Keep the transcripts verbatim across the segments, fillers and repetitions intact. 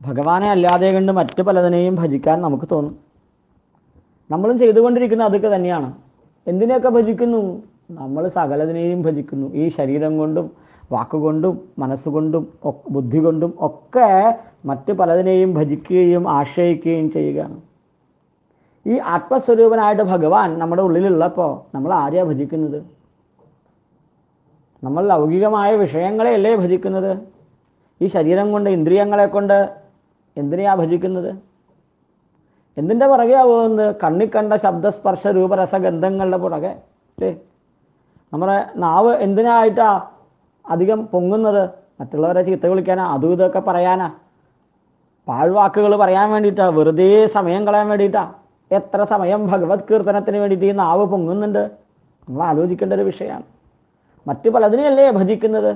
ഭഗവാനെ അല്ലാതെ കണ്ട് മറ്റു പലതിനെയും ഭജിക്കാൻ നമുക്ക് തോന്നും. നമ്മളും ചെയ്തുകൊണ്ടിരിക്കുന്നത് അതൊക്കെ തന്നെയാണ്. എന്തിനെയൊക്കെ ഭജിക്കുന്നു? നമ്മൾ സകലതിനെയും ഭജിക്കുന്നു. ഈ ശരീരം കൊണ്ടും വാക്കുകൊണ്ടും മനസ്സുകൊണ്ടും ബുദ്ധി കൊണ്ടും ഒക്കെ മറ്റു പലതിനെയും ഭജിക്കുകയും ആശ്രയിക്കുകയും ചെയ്യുകയാണ്. ഈ ആത്മസ്വരൂപനായിട്ട് ഭഗവാൻ നമ്മുടെ ഉള്ളിലുള്ളപ്പോൾ നമ്മൾ ആരെയാണ് ഭജിക്കുന്നത്? നമ്മൾ ലൗകികമായ വിഷയങ്ങളെയല്ലേ ഭജിക്കുന്നത്? ഈ ശരീരം കൊണ്ട്, ഇന്ദ്രിയങ്ങളെ കൊണ്ട് എന്തിനെയാ ഭജിക്കുന്നത്? എന്തിൻ്റെ പുറകെയാ പോകുന്നത്? കണ്ണി കണ്ട ശബ്ദസ്പർശ രൂപരസഗന്ധങ്ങളുടെ പുറകെ അല്ലേ? നമ്മുടെ നാവ് എന്തിനായിട്ടാ അധികം പൊങ്ങുന്നത്? മറ്റുള്ളവരെ ചീത്ത വിളിക്കാനാ, അതും ഇതൊക്കെ പറയാനാ, പാഴ്വാക്കുകൾ പറയാൻ വേണ്ടിയിട്ടാ, വെറുതെ സമയം കളയാൻ വേണ്ടിയിട്ടാ. എത്ര സമയം ഭഗവത് കീർത്തനത്തിന് വേണ്ടിയിട്ട് ഈ നാവ് പൊങ്ങുന്നുണ്ട്? നമ്മൾ ആലോചിക്കേണ്ട ഒരു വിഷയമാണ്. മറ്റു പലതിനെയല്ലേ ഭജിക്കുന്നത്?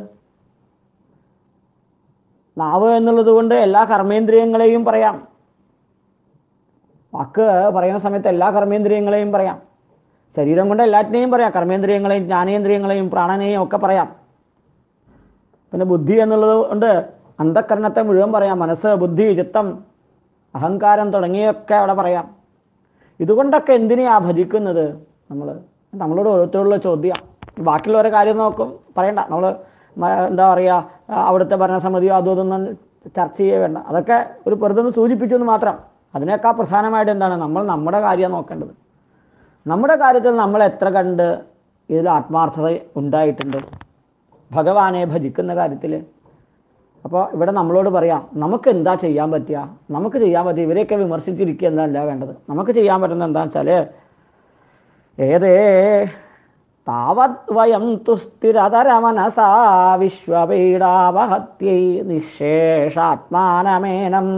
നാവ് എന്നുള്ളത് കൊണ്ട് എല്ലാ കർമ്മേന്ദ്രിയങ്ങളെയും പറയാം. വാക്ക് പറയുന്ന സമയത്ത് എല്ലാ കർമ്മേന്ദ്രിയങ്ങളെയും പറയാം. ശരീരം കൊണ്ട് എല്ലാറ്റിനെയും പറയാം. കർമ്മേന്ദ്രിയങ്ങളെയും ജ്ഞാനേന്ദ്രിയങ്ങളെയും പ്രാണനെയും ഒക്കെ പറയാം. പിന്നെ ബുദ്ധി എന്നുള്ളത് കൊണ്ട് അന്ധക്കരണത്തെ മുഴുവൻ പറയാം. മനസ്സ്, ബുദ്ധി, ചിത്തം, അഹങ്കാരം തുടങ്ങിയൊക്കെ അവിടെ പറയാം. ഇതുകൊണ്ടൊക്കെ എന്തിനെയാ ഭജിക്കുന്നത് നമ്മൾ? നമ്മളോട് ഓരോരുത്തരുള്ള ചോദ്യം. ബാക്കിയുള്ളവരെ കാര്യം നോക്കും പറയണ്ട. നമ്മൾ എന്താ പറയുക, അവിടുത്തെ ഭരണസമിതിയോ അതോ ഇതൊന്നും ചർച്ച ചെയ്യേ വേണ്ട. അതൊക്കെ ഒരു വെറുതെ ഒന്ന് സൂചിപ്പിച്ചു എന്ന് മാത്രം. അതിനേക്കാൾ പ്രധാനമായിട്ട് എന്താണ്? നമ്മൾ നമ്മുടെ കാര്യം നോക്കേണ്ടത്. നമ്മുടെ കാര്യത്തിൽ നമ്മൾ എത്ര കണ്ട് ഇതിൽ ആത്മാർത്ഥത ഉണ്ടായിട്ടുണ്ട് ഭഗവാനെ ഭജിക്കുന്ന കാര്യത്തിൽ? അപ്പോൾ ഇവിടെ നമ്മളോട് പറയാം, നമുക്ക് എന്താ ചെയ്യാൻ പറ്റുക? നമുക്ക് ചെയ്യാൻ പറ്റുക ഇവരെയൊക്കെ വിമർശിച്ചിരിക്കുക എന്നല്ല വേണ്ടത്. നമുക്ക് ചെയ്യാൻ പറ്റുന്നത് എന്താണെന്ന് വെച്ചാൽ, ഏതേ താവത് വയം തുസ്ഥിരതരമനസാ വിശ്വപീഡാവഹത്യൈ നിശേഷാത്മാനമേനം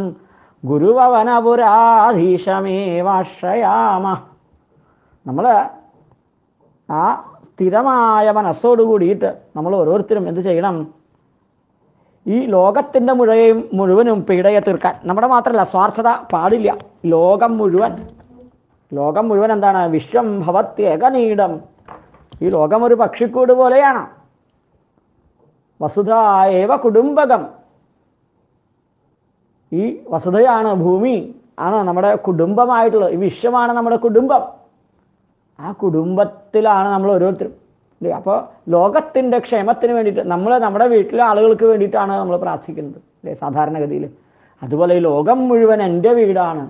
ഗുരുവവനപുരാധീശമേവാശ്രയാമ. നമ്മൾ ആ സ്ഥിരമായ മനസ്സോട് കൂടിയിട്ട് നമ്മൾ ഓരോരുത്തരും എന്ത് ചെയ്യണം? ഈ ലോകത്തിൻ്റെ മുഴുവൻ മുഴുവനും പീഡയെ തീർക്കാൻ. നമ്മുടെ മാത്രമല്ല, സ്വാർത്ഥത പാടില്ല. ലോകം മുഴുവൻ ലോകം മുഴുവൻ എന്താണ്? വിശ്വം ഭവത്യേകനീടം. ഈ ലോകം ഒരു പക്ഷിക്കൂട് പോലെയാണ്. വസുധ ഏവ കുടുംബകം. ഈ വസുധയാണ്, ഭൂമി ആണ് നമ്മുടെ കുടുംബമായിട്ടുള്ളത്. ഈ വിശ്വമാണ് നമ്മുടെ കുടുംബം. ആ കുടുംബത്തിലാണ് നമ്മൾ ഓരോരുത്തരും അല്ലേ? അപ്പോൾ ലോകത്തിൻ്റെ ക്ഷേമത്തിന് വേണ്ടിയിട്ട് നമ്മൾ നമ്മുടെ വീട്ടിലെ ആളുകൾക്ക് വേണ്ടിയിട്ടാണ് നമ്മൾ പ്രാർത്ഥിക്കുന്നത് അല്ലേ സാധാരണഗതിയിൽ. അതുപോലെ ഈ ലോകം മുഴുവൻ എൻ്റെ വീടാണ്.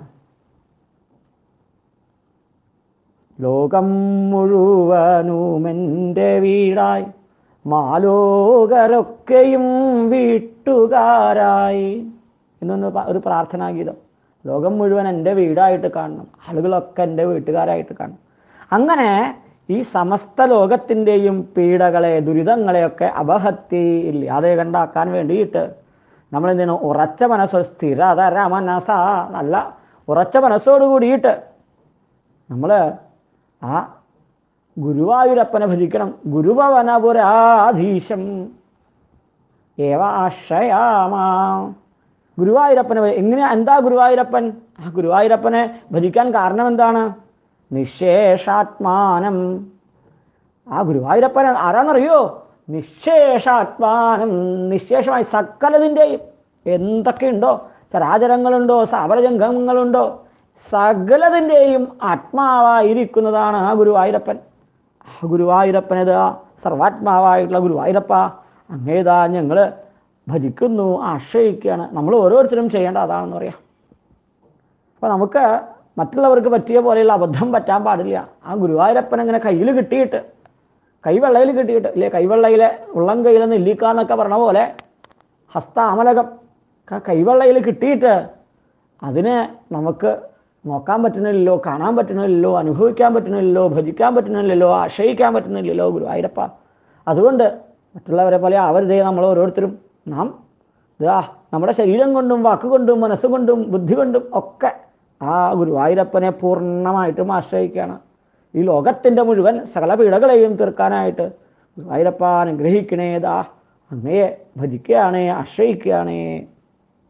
ലോകം മുഴുവനും എൻ്റെ വീടായി മാലോകരൊക്കെയും വീട്ടുകാരായി എന്നൊന്ന് ഒരു പ്രാർത്ഥനാഗീതം. ലോകം മുഴുവൻ എൻ്റെ വീടായിട്ട് കാണണം, ആളുകളൊക്കെ എൻ്റെ വീട്ടുകാരായിട്ട് കാണണം. അങ്ങനെ ഈ സമസ്ത ലോകത്തിൻ്റെയും പീഡകളെ, ദുരിതങ്ങളെയൊക്കെ അപഹത്തി ഇല്ലാതെ കണ്ടാക്കാൻ വേണ്ടിയിട്ട് നമ്മൾ എന്തിനു ഉറച്ച മനസ്സോ സ്ഥിരതര മനസ നല്ല ഉറച്ച മനസ്സോട് കൂടിയിട്ട് നമ്മൾ ആ ഗുരുവായൂരപ്പനെ ഭജിക്കണം. ഗുരുഭവനപുരാധീശം ഏവ ആശ്രയാമ. ഗുരുവായൂരപ്പനെ എങ്ങനെ എന്താ ഗുരുവായൂരപ്പൻ? ആ ഗുരുവായൂരപ്പനെ ഭജിക്കാൻ കാരണം എന്താണ്? നിശേഷാത്മാനം. ആ ഗുരുവായൂരപ്പൻ ആരാന്നറിയോ? നിശേഷാത്മാനം. നിശേഷമായി സകലതിൻ്റെയും എന്തൊക്കെയുണ്ടോ, ചരാചരങ്ങളുണ്ടോ, സാവരജംഗങ്ങളുണ്ടോ, സകലതിൻ്റെയും ആത്മാവായിരിക്കുന്നതാണ് ആ ഗുരുവായൂരപ്പൻ. ആ ഗുരുവായൂരപ്പനേതാ സർവാത്മാവായിട്ടുള്ള ഗുരുവായൂരപ്പ, അങ്ങേതാ ഞങ്ങൾ ഭജിക്കുന്നു, ആശ്രയിക്കുകയാണ്. നമ്മൾ ഓരോരുത്തരും ചെയ്യേണ്ട അതാണെന്ന് പറയാം. അപ്പോൾ നമുക്ക് മറ്റുള്ളവർക്ക് പറ്റിയ പോലെയുള്ള അബദ്ധം പറ്റാൻ പാടില്ല. ആ ഗുരുവായൂരപ്പൻ അങ്ങനെ കയ്യിൽ കിട്ടിയിട്ട്, കൈവെള്ളയിൽ കിട്ടിയിട്ട് ഇല്ലേ, കൈവെള്ളയിലെ ഉള്ളം കയ്യിൽ നെല്ലിക്കാന്നൊക്കെ പറഞ്ഞ പോലെ ഹസ്താമലകം കൈവെള്ളയിൽ കിട്ടിയിട്ട് അതിനെ നമുക്ക് നോക്കാൻ പറ്റുന്നില്ലല്ലോ, കാണാൻ പറ്റുന്നില്ലല്ലോ, അനുഭവിക്കാൻ പറ്റുന്നില്ലല്ലോ, ഭജിക്കാൻ പറ്റുന്നില്ലല്ലോ, ആശ്രയിക്കാൻ പറ്റുന്നില്ലല്ലോ ഗുരുവായൂരപ്പ. അതുകൊണ്ട് മറ്റുള്ളവരെ പോലെ ആവരുതേ നമ്മൾ ഓരോരുത്തരും. നാം ഇതാ നമ്മുടെ ശരീരം കൊണ്ടും വാക്കുകൊണ്ടും മനസ്സുകൊണ്ടും ബുദ്ധി കൊണ്ടും ഒക്കെ ആ ഗുരുവായൂരപ്പനെ പൂർണ്ണമായിട്ടും ആശ്രയിക്കുകയാണ്. ഈ ലോകത്തിൻ്റെ മുഴുവൻ സകല പീഡകളെയും തീർക്കാനായിട്ട് ഗുരുവായൂരപ്പ അനുഗ്രഹിക്കണേതാ അങ്ങയെ ഭജിക്കുകയാണേ, ആശ്രയിക്കുകയാണേ.